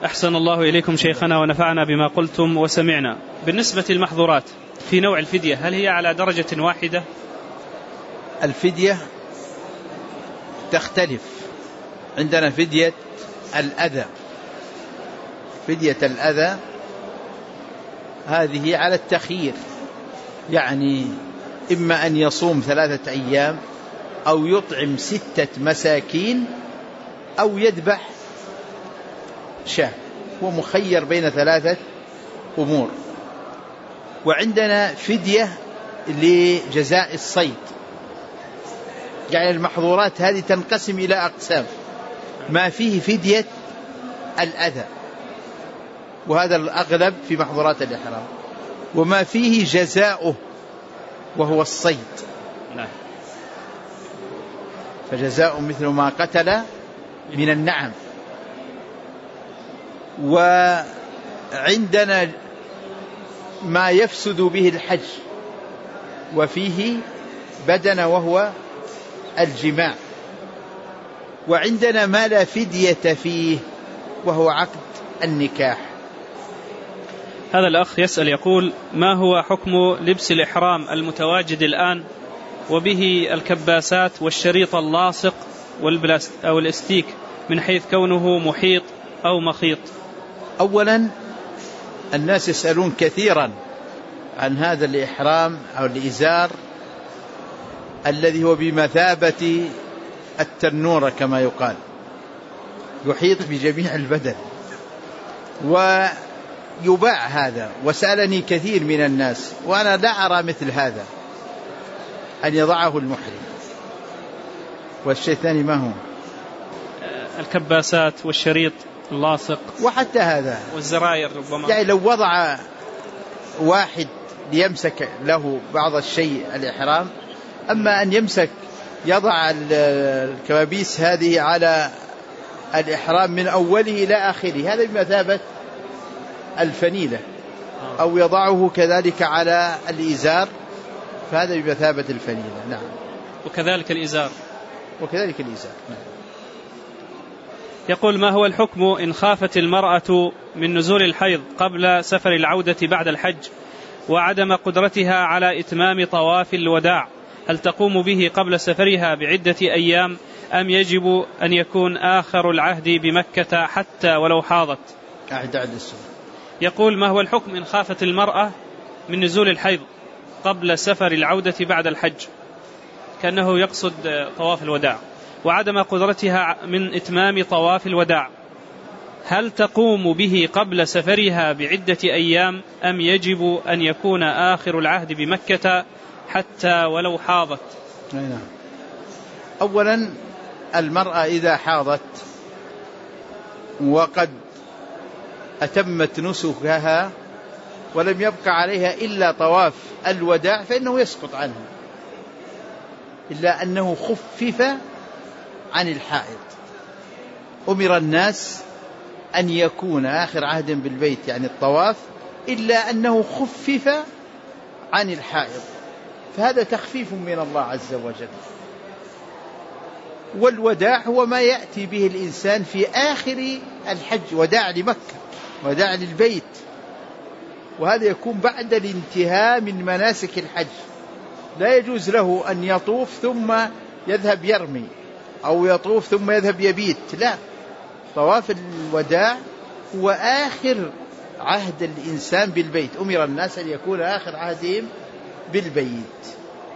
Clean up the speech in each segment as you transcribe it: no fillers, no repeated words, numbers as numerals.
أحسن الله إليكم شيخنا ونفعنا بما قلتم وسمعنا. بالنسبة للمحظورات في نوع الفدية هل هي على درجة واحدة؟ الفدية تختلف. عندنا فدية الأذى. فدية الأذى هذه على التخيير، يعني إما أن يصوم 3 أيام أو يطعم 6 مساكين أو يذبح شاة، هو مخير بين 3 أمور. وعندنا فدية لجزاء الصيد، يعني المحظورات هذه تنقسم إلى أقسام: ما فيه فدية الأذى وهذا الأغلب في محظورات الإحرام، وما فيه جزاؤه وهو الصيد، فجزاء مثل ما قتل من النعم. وعندنا ما يفسد به الحج وفيه بدن وهو الجماع. وعندنا ما لا فدية فيه وهو عقد النكاح. هذا الأخ يسأل يقول: ما هو حكم لبس الإحرام المتواجد الآن وبه الكباسات والشريط اللاصق أو الاستيك من حيث كونه محيط أو مخيط؟ أولا الناس يسألون كثيرا عن هذا الإحرام أو الإزار الذي هو بمثابة التنورة كما يقال، يحيط بجميع البدن، ويباع هذا. وسألني كثير من الناس وأنا لا أرى مثل هذا أن يضعه المحرم. والشيء الثاني ما هو؟ الكباسات والشريط اللاصق وحتى هذا والزراير ربما، يعني لو وضع واحد ليمسك له بعض الشيء الإحرام. أما أن يمسك يضع الكبابيس هذه على الإحرام من أوله إلى آخره، هذا بمثابة الفنيلة، أو يضعه كذلك على الإزار، فهذا بمثابة الفنيلة. نعم. وكذلك الإزار. وكذلك الإزار. نعم. يقول: ما هو الحكم إن خافت المرأة من نزول الحيض قبل سفر العودة بعد الحج وعدم قدرتها على إتمام طواف الوداع، هل تقوم به قبل سفرها بعدة أيام أم يجب أن يكون آخر العهد بمكة حتى ولو حاضت؟ يقول: ما هو الحكم إن خافت المرأة من نزول الحيض قبل سفر العودة بعد الحج، كأنه يقصد طواف الوداع، وعدم قدرتها من إتمام طواف الوداع، هل تقوم به قبل سفرها بعدة أيام أم يجب أن يكون آخر العهد بمكة حتى ولو حاضت؟ نعم. أولا المرأة إذا حاضت وقد أتمت نسكها ولم يبقى عليها إلا طواف الوداع فإنه يسقط عنها، إلا أنه خفف عن الحائض. أمر الناس أن يكون آخر عهد بالبيت يعني الطواف، إلا أنه خفف عن الحائض، فهذا تخفيف من الله عز وجل. والوداع هو ما يأتي به الإنسان في آخر الحج، وداع لمكة، وداع للبيت، وهذا يكون بعد الانتهاء من مناسك الحج. لا يجوز له أن يطوف ثم يذهب يرمي، أو يطوف ثم يذهب يبيت، لا، طواف الوداع هو آخر عهد الإنسان بالبيت. أمر الناس أن يكون آخر عهدهم بالبيت،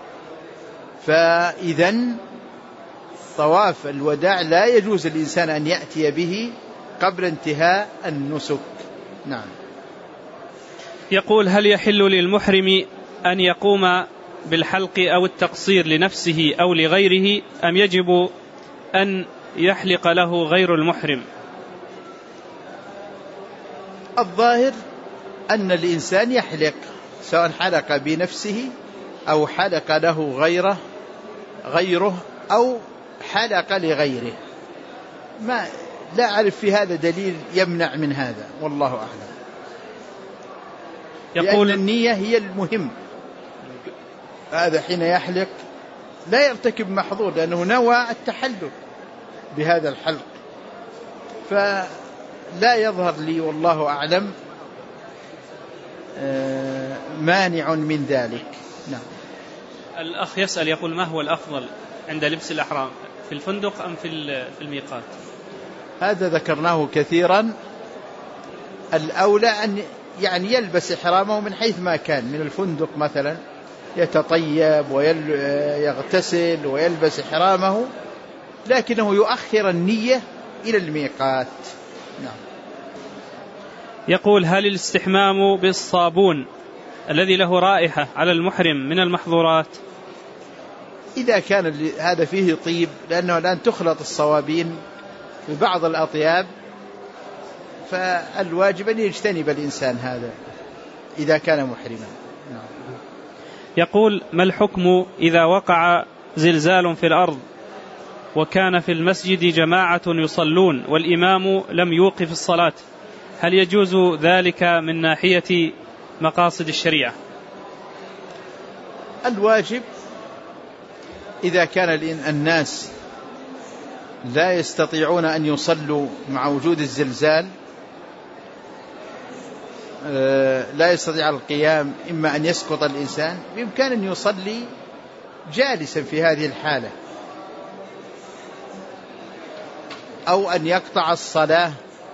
فإذن طواف الوداع لا يجوز الإنسان أن يأتي به قبل انتهاء النسك. نعم. يقول: هل يحل للمحرم أن يقوم بالحلق أو التقصير لنفسه أو لغيره أم يجب أن يحلق له غير المحرم؟ الظاهر أن الإنسان يحلق، سواء حلق بنفسه أو حلق له غيره أو حلق لغيره. لا أعرف في هذا دليل يمنع من هذا، والله أعلم. لأن النية هي المهم. هذا حين يحلق لا يرتكب محظور لأنه نوى التحلل بهذا الحلق، لا يظهر لي والله أعلم مانع من ذلك. نعم. الأخ يسأل يقول: ما هو الأفضل عند لبس الأحرام، في الفندق أم في الميقات؟ هذا ذكرناه كثيرا. الأولى أن يعني يلبس إحرامه من حيث ما كان، من الفندق مثلا يتطيب ويغتسل ويلبس إحرامه، لكنه يؤخر النية إلى الميقات. نعم. يقول: هل الاستحمام بالصابون الذي له رائحة على المحرم من المحظورات؟ إذا كان هذا فيه طيب، لأنه الآن تخلط الصوابين ببعض الأطياب، فالواجب أن يجتنب الإنسان هذا إذا كان محرما. نعم. يقول: ما الحكم إذا وقع زلزال في الأرض وكان في المسجد جماعة يصلون والإمام لم يوقف الصلاة، هل يجوز ذلك من ناحية مقاصد الشريعة؟ الواجب إذا كان الناس لا يستطيعون أن يصلوا مع وجود الزلزال، لا يستطيع القيام، إما أن يسقط الإنسان، بإمكان أن يصلي جالسا في هذه الحالة، أو أن يقطع الصلاة.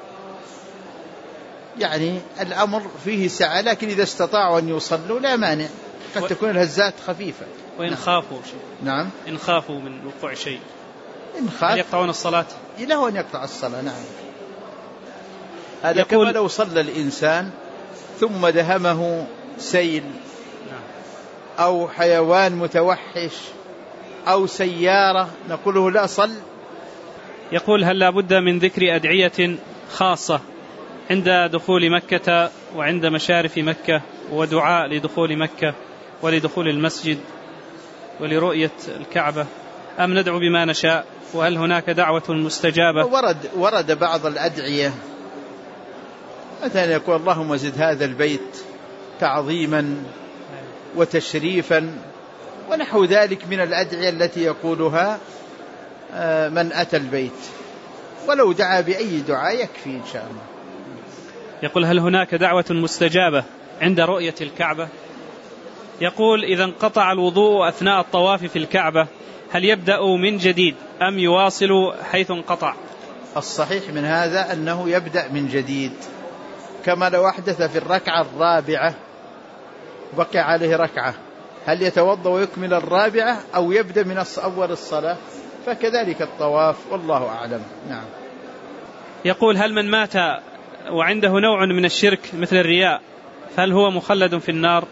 يعني الأمر فيه سعة، لكن إذا استطاعوا أن يصلوا لا مانع، قد تكون الهزات خفيفة. وإن خافوا شيء. نعم. إن خافوا من وقوع شيء، إن خاف هل يقطعون الصلاة؟ له أن يقطع الصلاة. نعم. هذا كما لو صلى الإنسان ثم دهمه سيل أو حيوان متوحش أو سيارة، نقوله لا صل. يقول: هل لا بد من ذكر أدعية خاصة عند دخول مكة وعند مشارف مكة، ودعاء لدخول مكة ولدخول المسجد ولرؤية الكعبة، أم ندعو بما نشاء؟ وهل هناك دعوة مستجابة؟ ورد بعض الأدعية، مثلا يقول: اللهم زد هذا البيت تعظيما وتشريفا، ونحو ذلك من الأدعية التي يقولها من أتى البيت، ولو دعا بأي دعاء يكفي إن شاء الله. يقول: هل هناك دعوة مستجابة عند رؤية الكعبة؟ يقول: إذا انقطع الوضوء أثناء الطواف في الكعبة، هل يبدأ من جديد أم يواصل حيث انقطع؟ الصحيح من هذا أنه يبدأ من جديد، كما لو أحدث في الركعة الرابعة بقي عليه ركعة، هل يتوضأ ويكمل الرابعة أو يبدأ من أول الصلاة؟ فكذلك الطواف، والله أعلم. نعم. يقول: هل من مات وعنده نوع من الشرك مثل الرياء، فهل هو مخلد في النار؟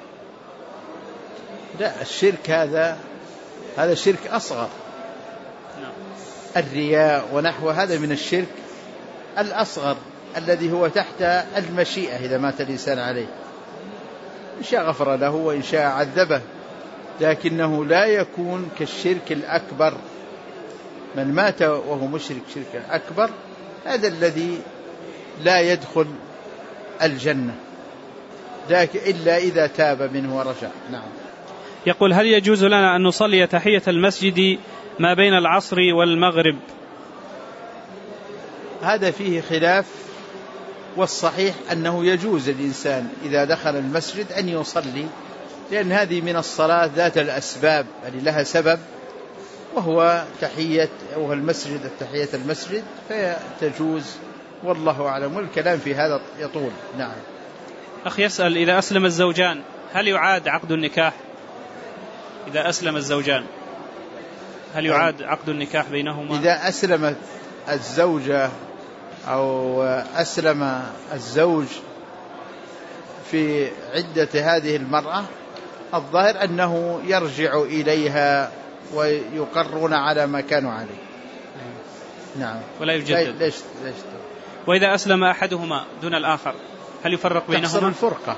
لا، الشرك هذا شرك أصغر. الرياء ونحو هذا من الشرك الأصغر الذي هو تحت المشيئة، إذا مات الإنسان عليه إن شاء غفر له وإن شاء عذبه، لكنه لا يكون كالشرك الأكبر. من مات وهو مشرك شرك أكبر هذا الذي لا يدخل الجنة إلا إذا تاب منه ورجع. نعم. يقول: هل يجوز لنا أن نصلي تحية المسجد ما بين العصر والمغرب؟ هذا فيه خلاف، والصحيح أنه يجوز الإنسان إذا دخل المسجد أن يصلي، لأن هذه من الصلاة ذات الأسباب، يعني لها سبب وهو المسجد، تحية المسجد، فتجوز، والله أعلم، والكلام في هذا يطول. نعم. أخ يسأل: إذا أسلم الزوجان هل يعاد عقد النكاح؟ إذا أسلم الزوجان هل يعاد عقد النكاح بينهما؟ إذا أسلمت الزوجة أو أسلم الزوج في عدة هذه المرأة، الظاهر أنه يرجع إليها ويقرون على ما كانوا عليه. نعم. ولا يجدد. ليش؟ وإذا أسلم أحدهما دون الآخر هل يفرق بينهما؟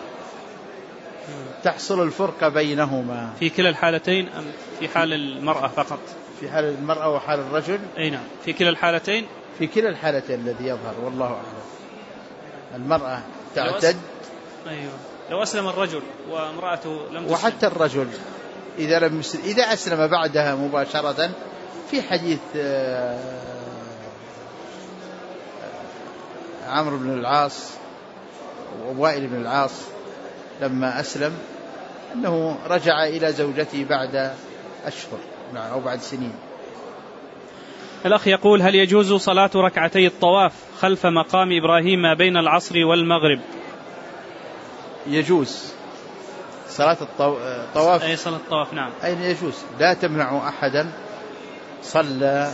تحصل الفرقة بينهما في كلا الحالتين أم في حال المرأة فقط؟ في حال المرأة وحال الرجل. أي نعم، في كلا الحالتين. في كلا الحالتين الذي يظهر، والله أعلم. المرأة تعتد. أيوة. لو أسلم الرجل وامرأته لم تسلم. وحتى الرجل إذا أسلم بعدها مباشرة، في حديث عمرو بن العاص ووائل بن العاص لما أسلم أنه رجع إلى زوجته بعد أشهر أو بعد سنين. الأخ يقول: هل يجوز صلاة ركعتي الطواف خلف مقام إبراهيم ما بين العصر والمغرب؟ يجوز صلاة الطواف. أي صلاة الطواف، نعم. أين يجوز، لا تمنع أحدا صلى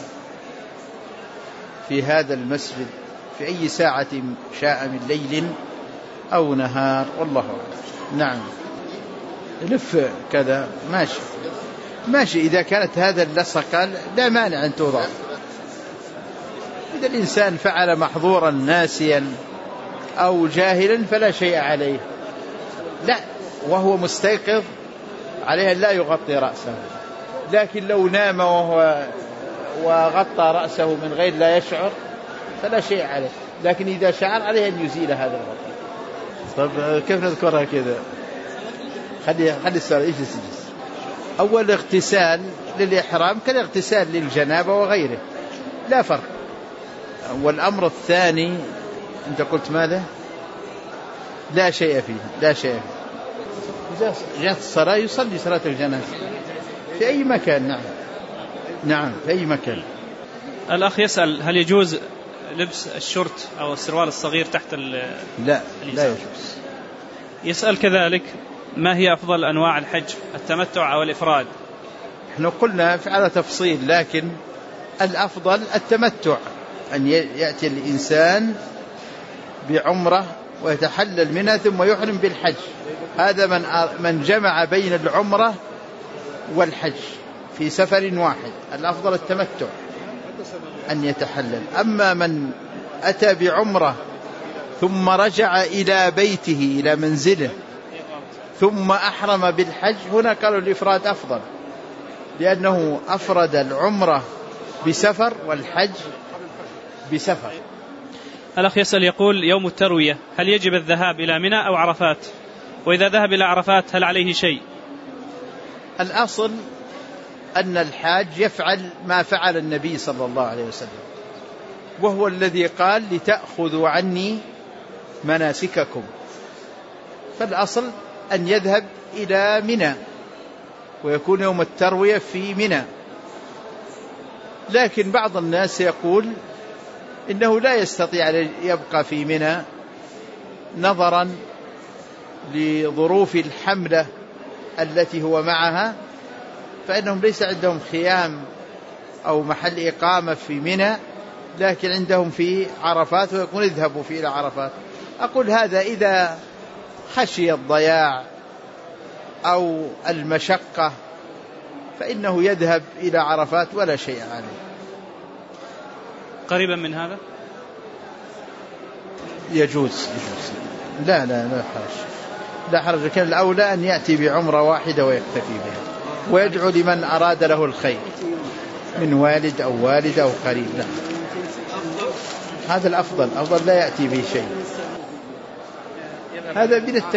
في هذا المسجد في أي ساعة شاء من ليل أو نهار، والله أعلم. نعم، لف كذا ماشي إذا كانت هذا اللصقة لا مانع أن توضع. إذا الإنسان فعل محظورا ناسيا أو جاهلا فلا شيء عليه، لا، وهو مستيقظ عليه لا يغطي رأسه. لكن لو نام وغطى رأسه من غير لا يشعر فلا شيء عليه، لكن إذا شعر عليه أن يزيل هذا الغطاء. طب كيف نذكرها كذا؟ خلي السؤال يجلس. أول اغتسال للإحرام كالاغتسال للجنابة وغيره، لا فرق. والأمر الثاني أنت قلت ماذا؟ لا شيء فيه. إذا جاءت الصلاة يصلي صلاة الجنازة في أي مكان. نعم في أي مكان. الأخ يسأل: هل يجوز لبس الشورت أو السروال الصغير تحت لا يجوز. يسأل كذلك: ما هي أفضل أنواع الحج، التمتع أو الإفراد؟ احنا قلنا على تفصيل، لكن الأفضل التمتع، أن يأتي الإنسان بعمرة ويتحلل منها ثم يحرم بالحج. هذا من جمع بين العمرة والحج في سفر واحد، الأفضل التمتع أن يتحلل. أما من أتى بعمرة ثم رجع إلى بيته إلى منزله ثم أحرم بالحج، هنا قالوا الإفراد أفضل، لأنه أفرد العمرة بسفر والحج بسفر. الأخ يسأل يقول: يوم التروية هل يجب الذهاب إلى منى أو عرفات؟ وإذا ذهب إلى عرفات هل عليه شيء؟ الأصل أن الحاج يفعل ما فعل النبي صلى الله عليه وسلم، وهو الذي قال: لتأخذوا عني مناسككم. فالأصل أن يذهب إلى منى ويكون يوم التروية في منى. لكن بعض الناس يقول إنه لا يستطيع أن يبقى في منى نظرا لظروف الحملة التي هو معها، فإنهم ليس عندهم خيام أو محل إقامة في منى، لكن عندهم في عرفات، ويكون يذهبوا إلى عرفات. أقول هذا إذا خشي الضياع أو المشقة فإنه يذهب إلى عرفات ولا شيء عليه. قريبا من هذا يجوز. لا حرج، لا حرج. كان الأولى أن يأتي بعمرة واحدة ويكتفي بها، ويدعو لمن أراد له الخير من والد أو والدة أو قريب. لا، هذا الأفضل. أفضل لا يأتي به شيء. هذا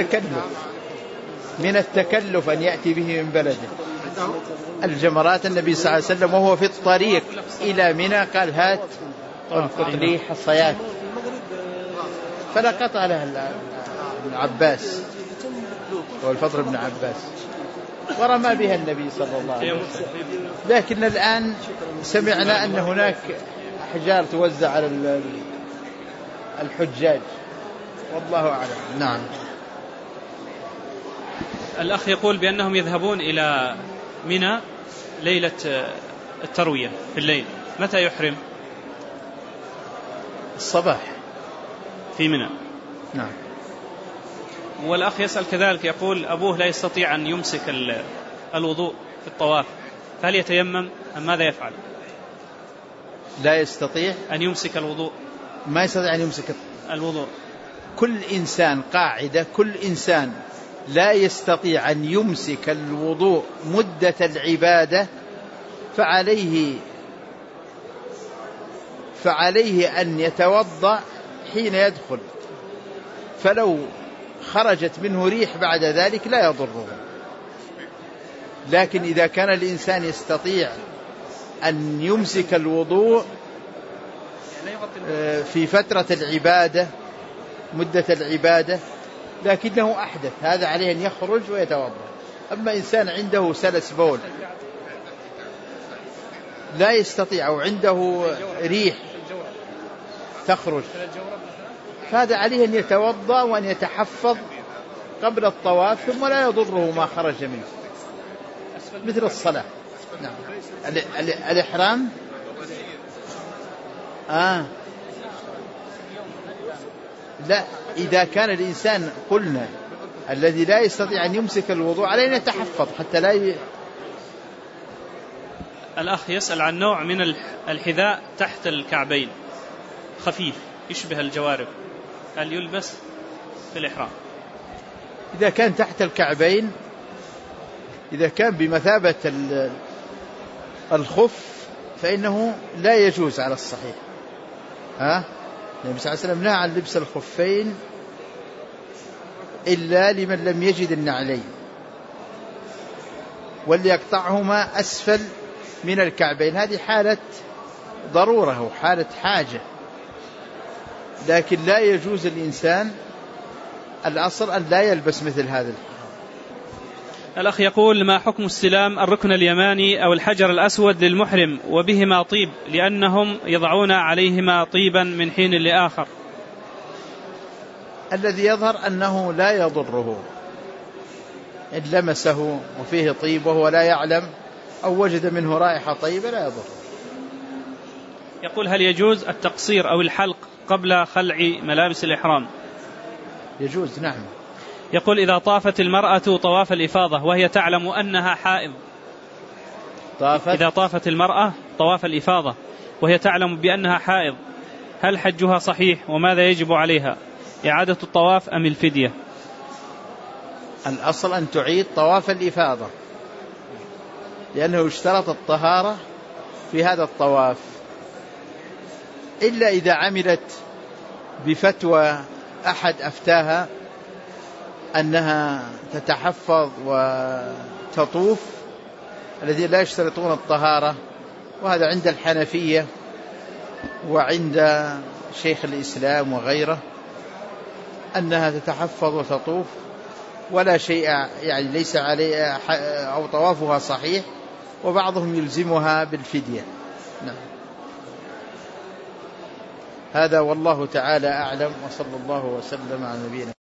من التكلف أن يأتي به من بلده. الجمرات النبي صلى الله عليه وسلم وهو في الطريق إلى منى قال: هات انقط لي حصيات، فلقط له ابن عباس والفضل بن عباس ورمى بها النبي صلى الله عليه وسلم. لكن الآن سمعنا أن هناك أحجار توزع على الحجاج، والله أعلم. نعم. الأخ يقول بأنهم يذهبون إلى منى ليلة التروية في الليل، متى يحرم؟ الصباح في منى. نعم. والأخ يسأل كذلك يقول: أبوه لا يستطيع أن يمسك الوضوء في الطواف، فهل يتيمم أم ماذا يفعل؟ لا يستطيع أن يمسك الوضوء. ما يستطيع أن يمسك الوضوء. كل إنسان قاعدة، كل إنسان لا يستطيع أن يمسك الوضوء مدة العبادة فعليه أن يتوضأ حين يدخل، فلو خرجت منه ريح بعد ذلك لا يضره. لكن إذا كان الإنسان يستطيع أن يمسك الوضوء في فترة العبادة مدة العبادة لكنه أحدث، هذا عليه أن يخرج ويتوضأ. أما إنسان عنده سلس بول لا يستطيع أو عنده ريح تخرج فهذا عليه أن يتوضأ وأن يتحفظ قبل الطواف ثم لا يضره ما خرج منه مثل الصلاة. نعم. الإحرام لا، إذا كان الإنسان قلنا الذي لا يستطيع أن يمسك الوضوء عليه أن يتحفظ حتى لا الأخ يسأل عن نوع من الحذاء تحت الكعبين خفيف يشبه الجوارب، هل يلبس في الإحرام؟ إذا كان تحت الكعبين، إذا كان بمثابة الخف فإنه لا يجوز على الصحيح. النبي صلى الله عليه وسلم نهى عن لبس الخفين إلا لمن لم يجد النعلين، وليقطعهما أسفل من الكعبين. هذه حالة ضرورة وحالة حاجة، لكن لا يجوز الإنسان الأصل أن لا يلبس مثل هذا. الأخ يقول: ما حكم استلام الركن اليماني أو الحجر الأسود للمحرم وبهما طيب لأنهم يضعون عليهما طيبا من حين لآخر؟ الذي يظهر أنه لا يضره إن لمسه وفيه طيب وهو لا يعلم أو وجد منه رائحة طيبة لا يضره. يقول: هل يجوز التقصير أو الحلق قبل خلع ملابس الإحرام؟ يجوز، نعم. يقول: إذا طافت المرأة طواف الإفاضة وهي تعلم أنها حائض، إذا طافت المرأة طواف الإفاضة وهي تعلم بأنها حائض، هل حجها صحيح وماذا يجب عليها؟ إعادة الطواف أم الفدية؟ الأصل أن تعيد طواف الإفاضة لأنه اشترط الطهارة في هذا الطواف، إلا إذا عملت بفتوى أحد أفتاها أنها تتحفظ وتطوف الذين لا يشترطون الطهارة، وهذا عند الحنفية وعند شيخ الإسلام وغيره، أنها تتحفظ وتطوف ولا شيء، يعني ليس عليها أو طوافها صحيح، وبعضهم يلزمها بالفدية. نعم. هذا والله تعالى أعلم، وصلى الله وسلم على نبينا.